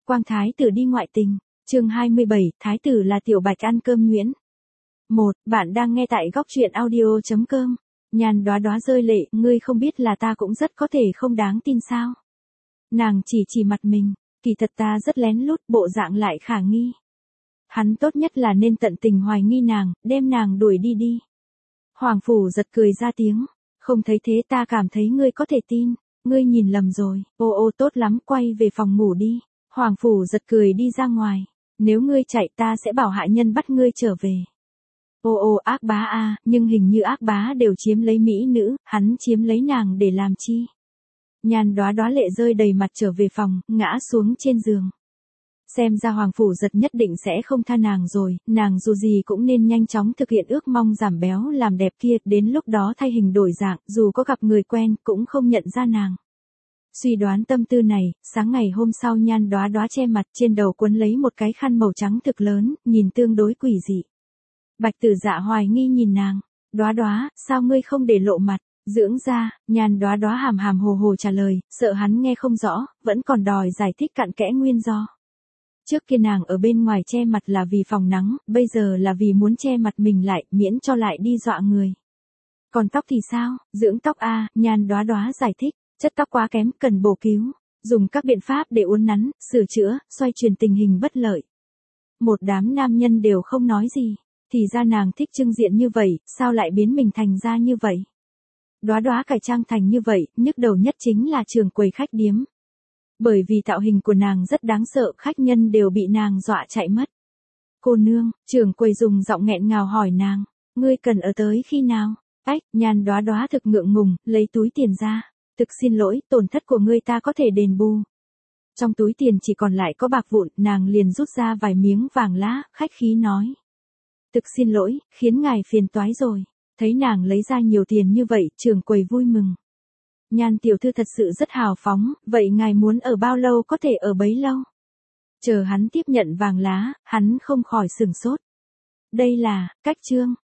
Quang thái tử đi ngoại tình. Chương 27, thái tử là Tiểu Bạch ăn cơm nhuyễn. 1. Bạn đang nghe tại góc truyện audio.com. Nhàn Đóa Đóa rơi lệ, ngươi không biết là ta cũng rất có thể không đáng tin sao? Nàng chỉ mặt mình, kỳ thật ta rất lén lút, bộ dạng lại khả nghi. Hắn tốt nhất là nên tận tình hoài nghi nàng, đem nàng đuổi đi. Hoàng Phủ Giật cười ra tiếng, không thấy thế ta cảm thấy ngươi có thể tin, ngươi nhìn lầm rồi, ô tốt lắm, quay về phòng ngủ đi. Hoàng Phủ Giật cười đi ra ngoài, nếu ngươi chạy ta sẽ bảo hạ nhân bắt ngươi trở về. Ác bá a, nhưng hình như ác bá đều chiếm lấy mỹ nữ, hắn chiếm lấy nàng để làm chi? Nhàn Đóa Đóa lệ rơi đầy mặt trở về phòng, ngã xuống trên giường. Xem ra Hoàng Phủ Giật nhất định sẽ không tha nàng rồi, nàng dù gì cũng nên nhanh chóng thực hiện ước mong giảm béo làm đẹp kia, đến lúc đó thay hình đổi dạng, dù có gặp người quen cũng không nhận ra nàng. Suy đoán tâm tư này, sáng ngày hôm sau Nhan Đóa Đóa che mặt, trên đầu quấn lấy một cái khăn màu trắng thực lớn, nhìn tương đối quỷ dị. Bạch Tử Dạ hoài nghi nhìn nàng, Đóa Đóa, sao ngươi không để lộ mặt? Dưỡng ra, Nhan Đóa Đóa hàm hàm hồ trả lời, sợ hắn nghe không rõ, vẫn còn đòi giải thích cặn kẽ nguyên do. Trước kia nàng ở bên ngoài che mặt là vì phòng nắng, bây giờ là vì muốn che mặt mình lại, miễn cho lại đi dọa người. Còn tóc thì sao? Dưỡng tóc a, Nhan Đóa Đóa giải thích, chất tóc quá kém, cần bổ cứu, dùng các biện pháp để uốn nắn, sửa chữa, xoay chuyển tình hình bất lợi. Một đám nam nhân đều không nói gì, thì ra nàng thích trưng diện như vậy, sao lại biến mình thành ra như vậy? Đóa Đóa cải trang thành như vậy, nhức đầu nhất chính là trưởng quầy khách điếm. Bởi vì tạo hình của nàng rất đáng sợ, khách nhân đều bị nàng dọa chạy mất. Cô nương, trưởng quầy dùng giọng nghẹn ngào hỏi nàng, ngươi cần ở tới khi nào? Nhan Đóa Đóa thực ngượng ngùng, lấy túi tiền ra. Thực xin lỗi, tổn thất của ngươi ta có thể đền bù. Trong túi tiền chỉ còn lại có bạc vụn, nàng liền rút ra vài miếng vàng lá, khách khí nói. Thực xin lỗi, khiến ngài phiền toái rồi. Thấy nàng lấy ra nhiều tiền như vậy, trưởng quầy vui mừng. Nhan tiểu thư thật sự rất hào phóng, vậy ngài muốn ở bao lâu có thể ở bấy lâu? Chờ hắn tiếp nhận vàng lá, hắn không khỏi sửng sốt. Đây là, cách trương,